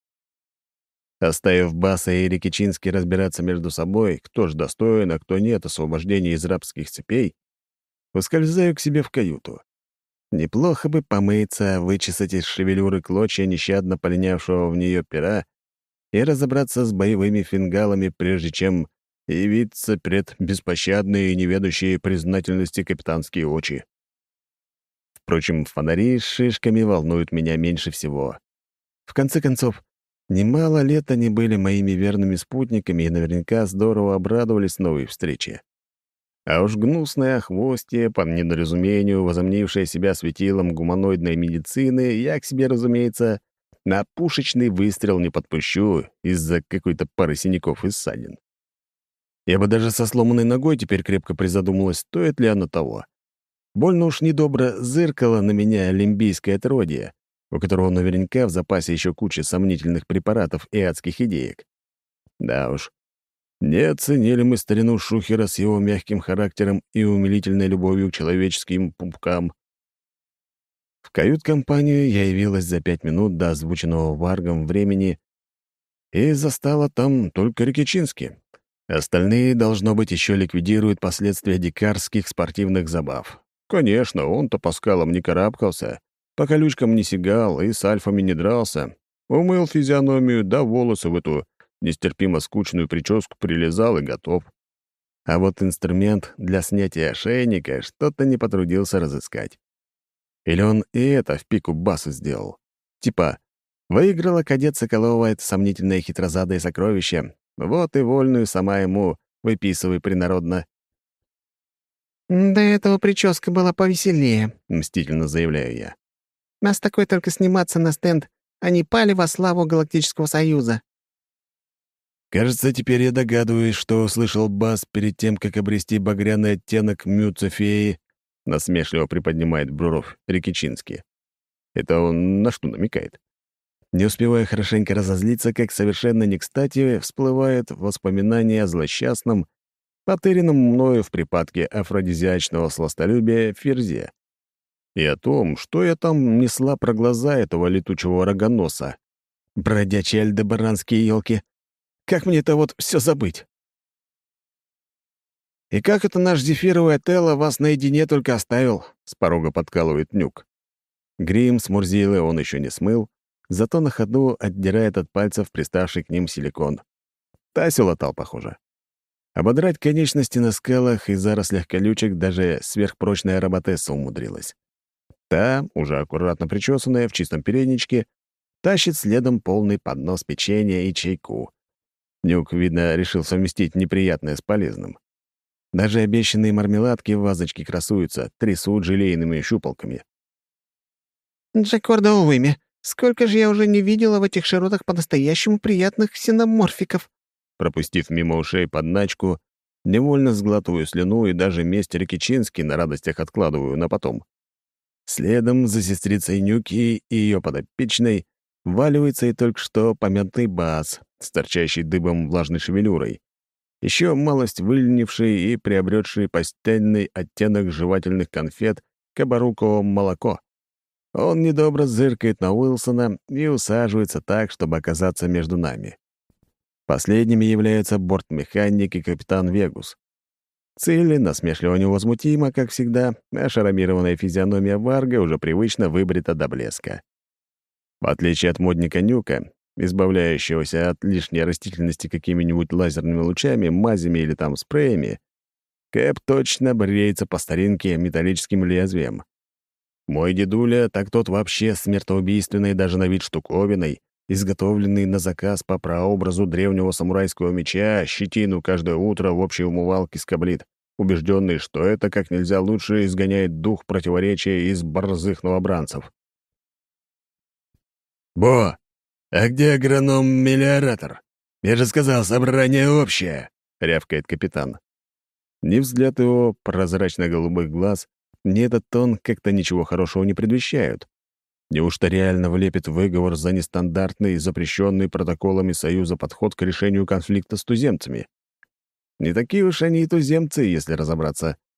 Оставив Баса и Рикичински разбираться между собой, кто ж достоин, а кто нет освобождения из рабских цепей, ускользаю к себе в каюту. Неплохо бы помыться, вычесать из шевелюры клочья нещадно полинявшего в нее пера и разобраться с боевыми фингалами, прежде чем явиться пред беспощадные и неведущие признательности капитанские очи. Впрочем, фонари с шишками волнуют меня меньше всего. В конце концов, немало лет они были моими верными спутниками и наверняка здорово обрадовались новой встрече. А уж гнусное охвостье, по недоразумению, возомнившее себя светилом гуманоидной медицины, я к себе, разумеется, на пушечный выстрел не подпущу из-за какой-то пары синяков и ссадин. Я бы даже со сломанной ногой теперь крепко призадумалась, стоит ли оно того. Больно уж недобро зыркало на меня олимпийское отродье, у которого наверняка в запасе еще куча сомнительных препаратов и адских идеек. Да уж, не оценили мы старину Шухера с его мягким характером и умилительной любовью к человеческим пупкам. В кают-компанию я явилась за пять минут до озвученного Варгом времени и застала там только Рикичински. Остальные, должно быть, еще ликвидируют последствия дикарских спортивных забав. Конечно, он-то по скалам не карабкался, по колючкам не сигал и с альфами не дрался. Умыл физиономию, да волосы в эту нестерпимо скучную прическу прилезал и готов. А вот инструмент для снятия ошейника что-то не потрудился разыскать. Или он и это в пику Басу сделал. Типа, выиграла кадет Соколова это сомнительное хитрозадое сокровище, вот и вольную сама ему выписывай принародно. «До этого прическа была повеселее», — мстительно заявляю я. «Нас такой только сниматься на стенд, а не пали во славу Галактического Союза». Кажется, теперь я догадываюсь, что услышал Бас перед тем, как обрести багряный оттенок Мюцефеи, насмешливо приподнимает бровь Рикичински. Это он на что намекает? Не успевая хорошенько разозлиться, как совершенно не кстати всплывает воспоминание о злосчастном, потерянном мною в припадке афродизиачного сластолюбия Ферзе, и о том, что я там несла про глаза этого летучего рогоноса. Бродячие альдебаранские елки. Как мне это вот все забыть? «И как это наш зефировый Отелло вас наедине только оставил?» — с порога подкалывает Нюк. Грим с Мурзилы он еще не смыл, зато на ходу отдирает от пальцев приставший к ним силикон. Тасю латал, похоже. Ободрать конечности на скалах и зарослях колючек даже сверхпрочная роботесса умудрилась. Та, уже аккуратно причесанная, в чистом передничке, тащит следом полный поднос печенья и чайку. Нюк, видно, решил совместить неприятное с полезным. Даже обещанные мармеладки в вазочке красуются, трясут желейными щупалками. «Джакорда Увыми, сколько же я уже не видела в этих широтах по-настоящему приятных ксеноморфиков!» Пропустив мимо ушей подначку, невольно сглатываю слюну и даже месть Рикичински на радостях откладываю на потом. Следом за сестрицей Нюки и ее подопечной валивается и только что помятый Бас с торчащей дыбом влажной шевелюрой, еще малость выленивший и приобретший постельный оттенок жевательных конфет кабаруково молоко. Он недобро зыркает на Уилсона и усаживается так, чтобы оказаться между нами. Последними являются бортмеханик и капитан Вегус. Цилли насмешливо невозмутима, как всегда, а шрамированная физиономия Варга уже привычно выбрита до блеска. В отличие от модника Нюка, избавляющегося от лишней растительности какими-нибудь лазерными лучами, мазями или там спреями, Кэп точно бреется по старинке металлическим лезвием. Мой дедуля, так тот вообще смертоубийственной даже на вид штуковиной, изготовленный на заказ по прообразу древнего самурайского меча, щетину каждое утро в общей умывалке скоблит, убежденный, что это как нельзя лучше изгоняет дух противоречия из борзых новобранцев. «Бо, а где агроном-мелиоратор? Я же сказал, собрание общее!» — рявкает капитан. Ни взгляд его прозрачно-голубых глаз, ни этот тон как-то ничего хорошего не предвещают. Неужто реально влепит выговор за нестандартный, запрещенный протоколами Союза подход к решению конфликта с туземцами? Не такие уж они и туземцы, если разобраться.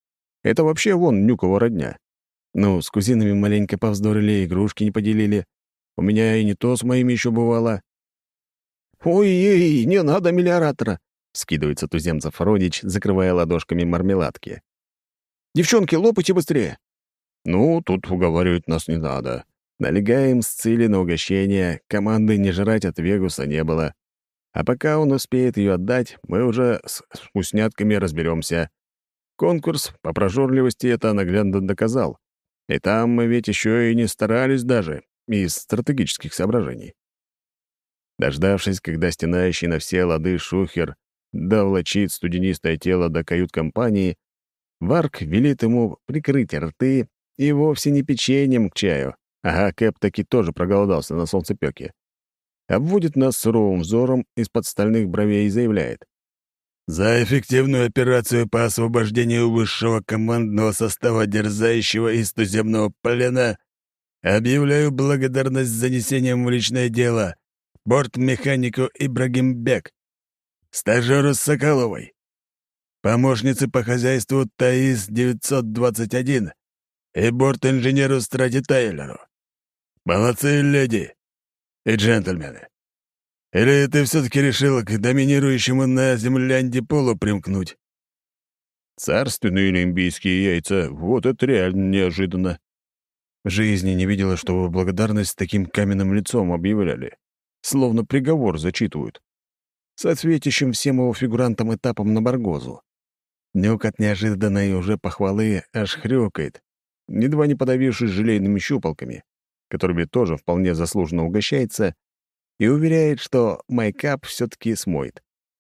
Это вообще вон Нюкова родня. Ну, с кузинами маленько повздорили, игрушки не поделили. У меня и не то с моими еще бывало. «Ой-ей, не надо мелиоратора!» — скидывается туземцев родич, закрывая ладошками мармеладки. «Девчонки, лопайте быстрее!» Ну, тут уговаривать нас не надо. Налегаем с цели на угощение, команды не жрать от Вегуса не было. А пока он успеет ее отдать, мы уже с вкуснятками разберемся. Конкурс по прожорливости это наглядно доказал. И там мы ведь еще и не старались даже, из стратегических соображений. Дождавшись, когда стенающий на все лады шухер довлачит студенистое тело до кают-компании, Варк велит ему прикрыть рты и вовсе не печеньем к чаю. Ага, Кэп таки тоже проголодался на солнцепёке. Обводит нас суровым взором из-под стальных бровей и заявляет. «За эффективную операцию по освобождению высшего командного состава дерзающего из туземного плена объявляю благодарность с занесением в личное дело бортмеханику Ибрагимбек, стажеру Соколовой, помощнице по хозяйству Таис девятьсот двадцать один и борт-инженеру Страти Тайлеру. Молодцы, леди и джентльмены. Или ты все-таки решил к доминирующему на землянде полу примкнуть?» Царственные лимбийские яйца — вот это реально неожиданно. В жизни не видела, чтобы благодарность с таким каменным лицом объявляли. Словно приговор зачитывают. Соответствующим всем его фигурантам этапом на Баргозу. Нюк от неожиданной уже похвалы аж хрюкает, едва не подавившись желейными щупалками, которыми тоже вполне заслуженно угощается, и уверяет, что майкап все-таки смоет.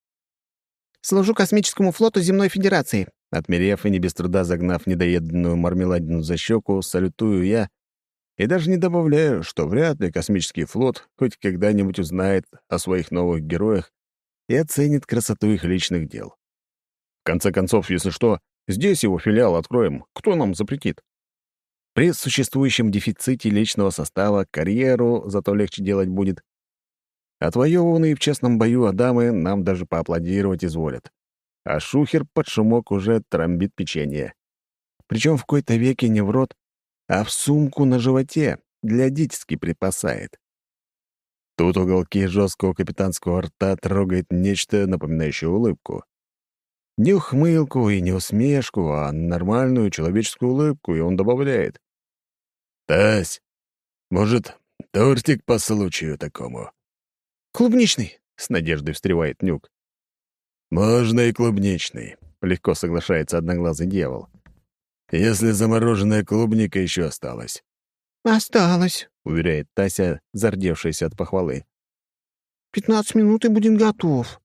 «Служу космическому флоту Земной Федерации», отмерев и не без труда загнав недоеденную мармеладину за щеку, салютую я и даже не добавляю, что вряд ли космический флот хоть когда-нибудь узнает о своих новых героях и оценит красоту их личных дел. В конце концов, если что, здесь его филиал откроем, кто нам запретит? При существующем дефиците личного состава карьеру зато легче делать будет. Отвоеванные в честном бою адамы нам даже поаплодировать изволят. А шухер под шумок уже тромбит печенье. Причем в кои-то веке не в рот, а в сумку на животе для дитятки припасает. Тут уголки жесткого капитанского рта трогает нечто, напоминающее улыбку. Не ухмылку и не усмешку, а нормальную человеческую улыбку, и он добавляет. «Тась, может, тортик по случаю такому?» «Клубничный», — с надеждой встревает Нюк. «Можно и клубничный», — легко соглашается одноглазый дьявол. «Если замороженная клубника еще осталась». «Осталось», — уверяет Тася, зардевшаяся от похвалы. «Пятнадцать минут и будет готов».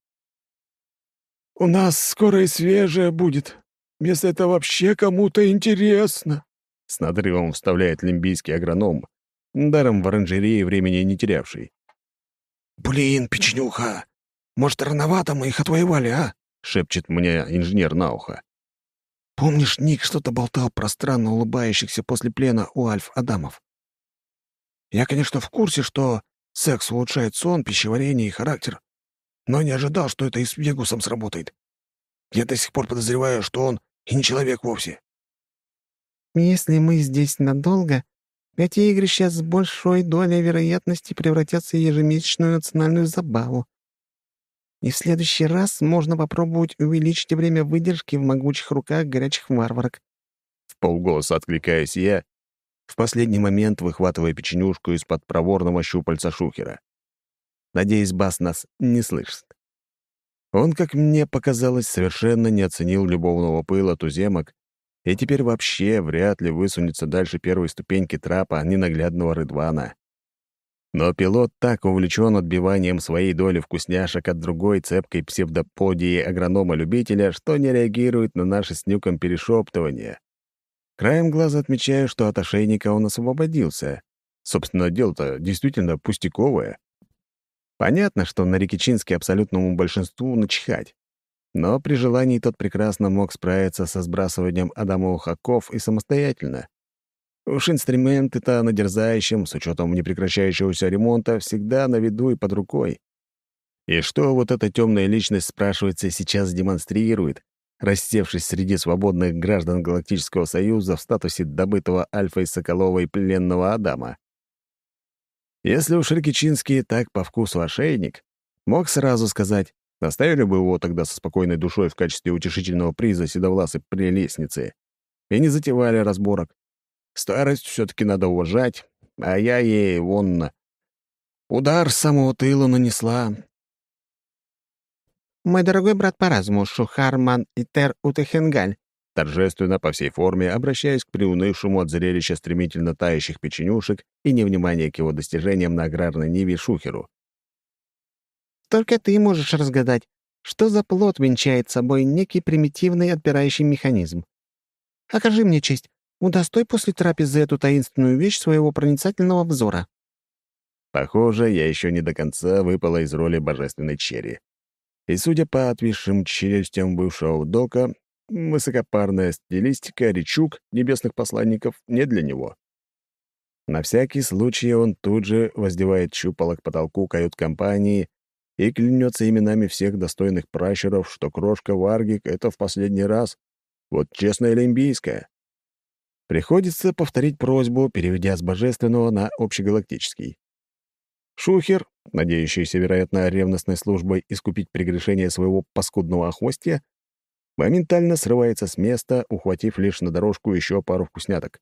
«У нас скоро и свежее будет, если это вообще кому-то интересно», — с надрывом вставляет лимбийский агроном, даром в оранжерее времени не терявший. «Блин, печенюха, может, рановато мы их отвоевали, а?» — шепчет мне инженер на ухо. «Помнишь, Ник что-то болтал про странно улыбающихся после плена у Альф-Адамов? Я, конечно, в курсе, что секс улучшает сон, пищеварение и характер, но не ожидал, что это и с Вегусом сработает. Я до сих пор подозреваю, что он и не человек вовсе». «Если мы здесь надолго, эти игрища с большой долей вероятности превратятся в ежемесячную национальную забаву. И в следующий раз можно попробовать увеличить время выдержки в могучих руках горячих варварок». В полголоса откликаюсь я, в последний момент выхватывая печенюшку из-под проворного щупальца шухера. Надеюсь, Бас нас не слышит. Он, как мне показалось, совершенно не оценил любовного пыла туземок и теперь вообще вряд ли высунется дальше первой ступеньки трапа ненаглядного Рыдвана. Но пилот так увлечен отбиванием своей доли вкусняшек от другой цепкой псевдоподии агронома-любителя, что не реагирует на наши с Нюком перешептывания. Краем глаза отмечаю, что от ошейника он освободился. Собственно, дело-то действительно пустяковое. Понятно, что на Рикичинске абсолютному большинству начихать. Но при желании тот прекрасно мог справиться со сбрасыванием адамовых оков и самостоятельно. Уж инструменты-то на дерзающем, с учетом непрекращающегося ремонта, всегда на виду и под рукой. И что вот эта темная личность, спрашивается, сейчас демонстрирует, рассевшись среди свободных граждан Галактического Союза в статусе добытого Альфой Соколовой пленного Адама. Если уж Рикичинский так по вкусу ошейник, мог сразу сказать, оставили бы его тогда со спокойной душой в качестве утешительного приза седовласой прелестницы и не затевали разборок. Старость все-таки надо уважать, а я ей, вон, удар с самого тыла нанесла. «Мой дорогой брат по разуму, Шухарман Итер Утехенгаль», Торжественно по всей форме обращаясь к приунывшему от зрелища стремительно тающих печенюшек и невнимания к его достижениям на аграрной ниве Шухеру. «только ты можешь разгадать, что за плод венчает собой некий примитивный отпирающий механизм. Окажи мне честь, удостой после трапезы эту таинственную вещь своего проницательного взора». Похоже, я еще не до конца выпала из роли божественной черри. И, судя по отвисшим челюстям бывшего дока, высокопарная стилистика речук небесных посланников не для него. На всякий случай он тут же воздевает щупало к потолку кают-компании и клянется именами всех достойных пращуров, что крошка Варгик — это в последний раз. Вот честное олимпийское. Приходится повторить просьбу, переведя с божественного на общегалактический. Шухер, надеющийся, вероятно, ревностной службой искупить прегрешение своего паскудного охвостья, моментально срывается с места, ухватив лишь на дорожку еще пару вкусняток.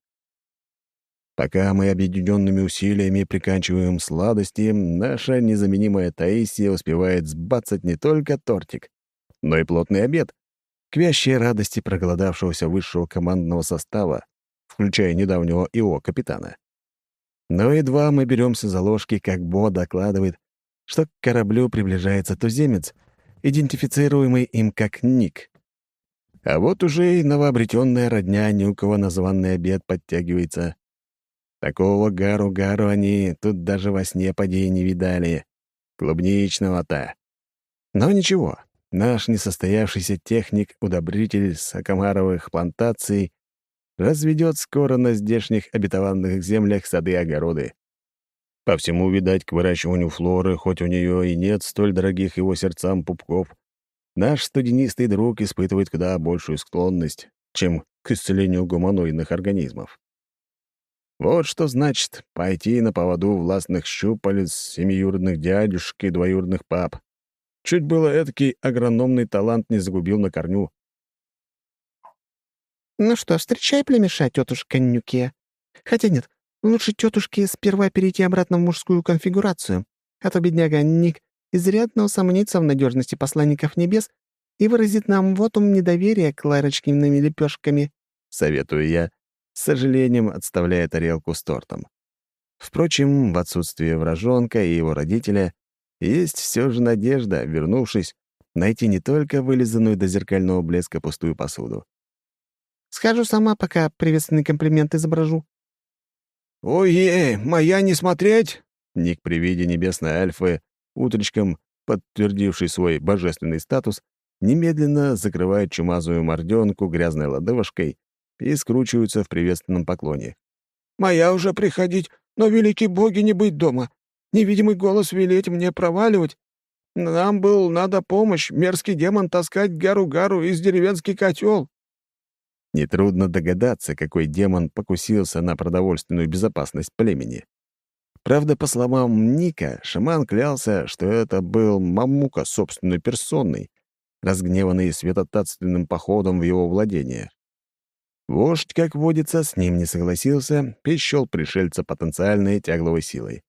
Пока мы объединенными усилиями приканчиваем сладости, наша незаменимая Таисия успевает сбацать не только тортик, но и плотный обед, к вящей радости проголодавшегося высшего командного состава, включая недавнего ИО капитана. Но едва мы беремся за ложки, как Бо докладывает, что к кораблю приближается туземец, идентифицируемый им как Ник. А вот уже и новообретенная родня Нюкова на званный обед подтягивается. Такого гару-гару они тут даже во сне поди не видали. Клубничного-то. Но ничего, наш несостоявшийся техник-удобритель сакамаровых плантаций разведет скоро на здешних обетованных землях сады и огороды. По всему, видать, к выращиванию флоры, хоть у нее и нет столь дорогих его сердцам пупков, наш студенистый друг испытывает куда большую склонность, чем к исцелению гуманоидных организмов. Вот что значит пойти на поводу властных щупалец семиюродных дядюшек и двоюродных пап. Чуть было эдакий агрономный талант не загубил на корню. «Ну что, встречай племеша, тетушка Нюке. Хотя нет, лучше тетушке сперва перейти обратно в мужскую конфигурацию, а то бедняга Ник изрядно усомнится в надежности посланников небес и выразит нам вотум недоверия к Ларочкиными лепешками», — советую я, с сожалением отставляя тарелку с тортом. Впрочем, в отсутствие вражонка и его родителя есть все же надежда, вернувшись, найти не только вылизанную до зеркального блеска пустую посуду. «Схожу сама, пока приветственный комплимент изображу». «Ой-ей, моя не смотреть!» Ник при виде небесной Альфы, утречком подтвердивший свой божественный статус, немедленно закрывает чумазую морденку грязной ладошкой и скручиваются в приветственном поклоне. «Моя уже приходить, но, великие боги, не быть дома. Невидимый голос велеть мне проваливать. Нам был надо помощь, мерзкий демон таскать гару-гару из деревенский котел». Нетрудно догадаться, какой демон покусился на продовольственную безопасность племени. Правда, по словам Ника, шаман клялся, что это был Мамука собственной персоной, разгневанный святотатственным походом в его владение. Вождь, как водится, с ним не согласился и счёл пришельца потенциальной тягловой силой.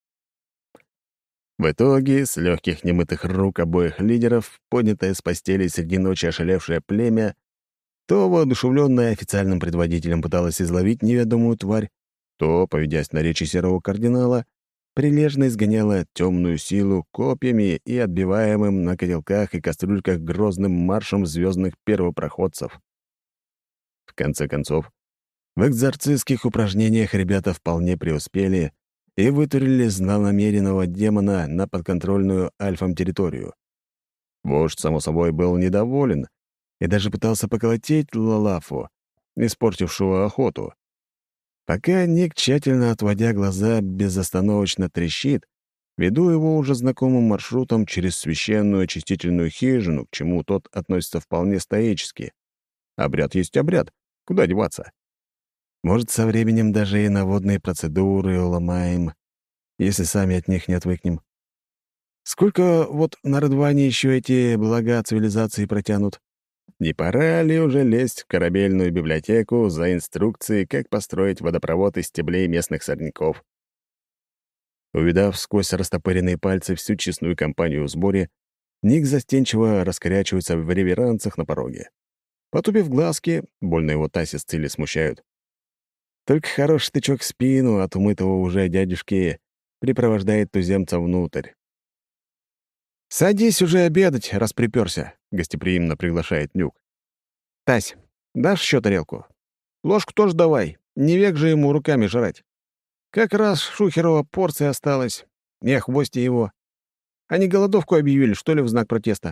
В итоге, с легких немытых рук обоих лидеров, поднятое с постели среди ночи ошалевшее племя, то, воодушевленное официальным предводителем, пыталось изловить неведомую тварь, то, поведясь на речи серого кардинала, прилежно изгоняла темную силу копьями и отбиваемым на котелках и кастрюльках грозным маршем звездных первопроходцев. В конце концов, в экзорцистских упражнениях ребята вполне преуспели и вытурили злонамеренного демона на подконтрольную альфам территорию. Вождь, само собой, был недоволен и даже пытался поколотить Лалафу, испортившего охоту. Пока Ник, тщательно отводя глаза, безостановочно трещит, веду его уже знакомым маршрутом через священную очистительную хижину, к чему тот относится вполне стоически. Обряд есть обряд. Куда деваться? Может, со временем даже и на водные процедуры уломаем, если сами от них не отвыкнем. Сколько вот на Радване еще эти блага цивилизации протянут? Не пора ли уже лезть в корабельную библиотеку за инструкцией, как построить водопровод из стеблей местных сорняков? Увидав сквозь растопыренные пальцы всю честную компанию в сборе, Ник застенчиво раскорячивается в реверансах на пороге. Потупив глазки, больно его Тасис цели смущают. Только хороший тычок в спину от умытого уже дядюшки припровождает туземца внутрь. «Садись уже обедать, раз припёрся», — гостеприимно приглашает Нюк. «Тась, дашь ещё тарелку? Ложку тоже давай, не век же ему руками жрать. Как раз шухерова порция осталась, и о хвосте его. Они голодовку объявили, что ли, в знак протеста?»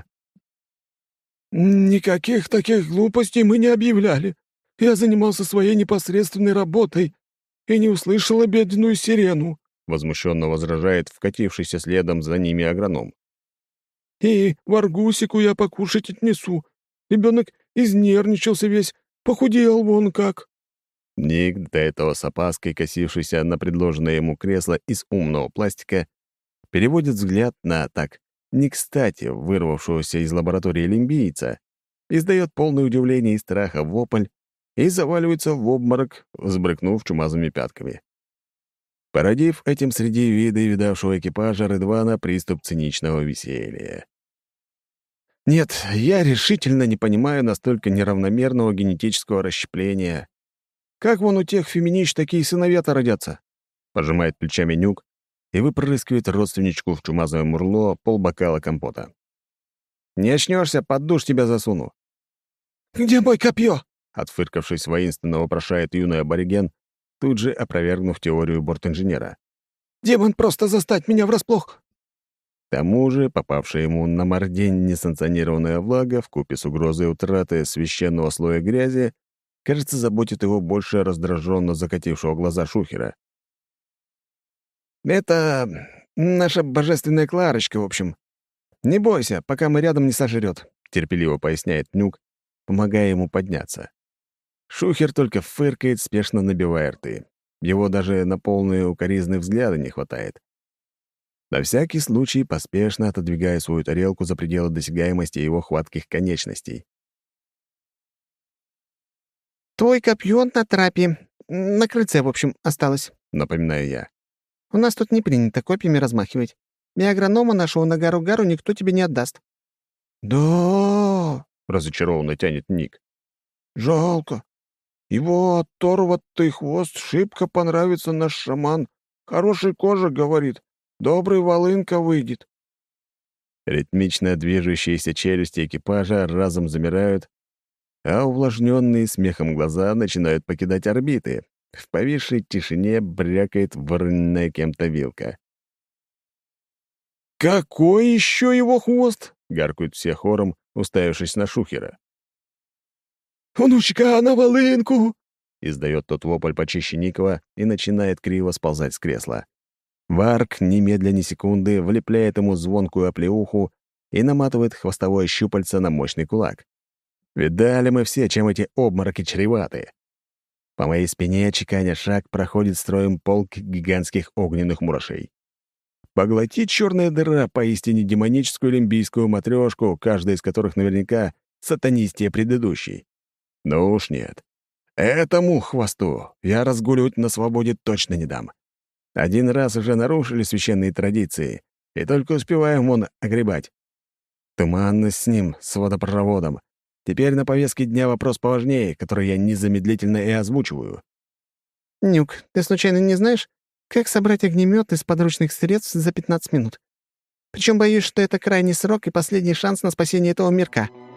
«Никаких таких глупостей мы не объявляли. Я занимался своей непосредственной работой и не услышал обеденную сирену», — возмущенно возражает вкатившийся следом за ними агроном. «И варгусику я покушать отнесу. Ребенок изнервничался весь, похудел вон как». Ник, до этого с опаской косившийся на предложенное ему кресло из умного пластика, переводит взгляд на так не кстати вырвавшегося из лаборатории лимбийца, издает полное удивление и страха вопль и заваливается в обморок, взбрыкнув чумазыми пятками. Породив этим среди вида и видавшего экипажа Рыдвана приступ циничного веселья. Нет, я решительно не понимаю настолько неравномерного генетического расщепления. Как вон у тех феминищ такие сыновья-то родятся? Пожимает плечами Нюк и выпрыскивает родственничку в чумазое мурло полбокала компота. «Не очнешься, под душ тебя засуну». «Где мой копье?» — отфыркавшись воинственно вопрошает юный абориген, тут же опровергнув теорию бортинженера. «Демон просто застать меня врасплох!» К тому же, попавшая ему на мордень несанкционированная влага вкупе с угрозой утраты священного слоя грязи, кажется, заботит его больше раздраженно закатившего глаза шухера. «Это наша божественная Кларочка, в общем. Не бойся, пока мы рядом не сожрет», — терпеливо поясняет Нюк, помогая ему подняться. Шухер только фыркает, спешно набивая рты. Его даже на полные укоризны взгляды не хватает. На всякий случай поспешно отодвигая свою тарелку за пределы досягаемости его хватких конечностей. «Твой копье на трапе. На крыльце, в общем, осталось», — напоминаю я. «У нас тут не принято копьями размахивать. И агронома нашего на гару-гару никто тебе не отдаст». «Да!» — разочарованно тянет Ник. «Жалко. Его оторватый хвост шибко понравится наш шаман. Хорошей кожа, говорит. Добрый волынка выйдет». Ритмично движущиеся челюсти экипажа разом замирают, а увлажненные смехом глаза начинают покидать орбиты. В повисшей тишине брякает выроненная кем-то вилка. «Какой еще его хвост?» — гаркают все хором, уставившись на шухера. «Внучка, на волынку!» — издает тот вопль почище Никова и начинает криво сползать с кресла. Варк, немедля ни секунды, влепляет ему звонкую оплеуху и наматывает хвостовое щупальце на мощный кулак. Видали мы все, чем эти обмороки чреваты. По моей спине, чеканя шаг, проходит строем полк гигантских огненных мурашей. Поглотить черная дыра поистине демоническую лимбийскую матрешку, каждая из которых наверняка сатанистее предыдущей. Ну уж нет. Этому хвосту я разгуливать на свободе точно не дам. Один раз уже нарушили священные традиции, и только успеваем он огребать. Туманность с ним, с водопроводом. Теперь на повестке дня вопрос поважнее, который я незамедлительно и озвучиваю. «Нюк, ты случайно не знаешь, как собрать огнемет из подручных средств за пятнадцать минут? Причем боюсь, что это крайний срок и последний шанс на спасение этого мирка».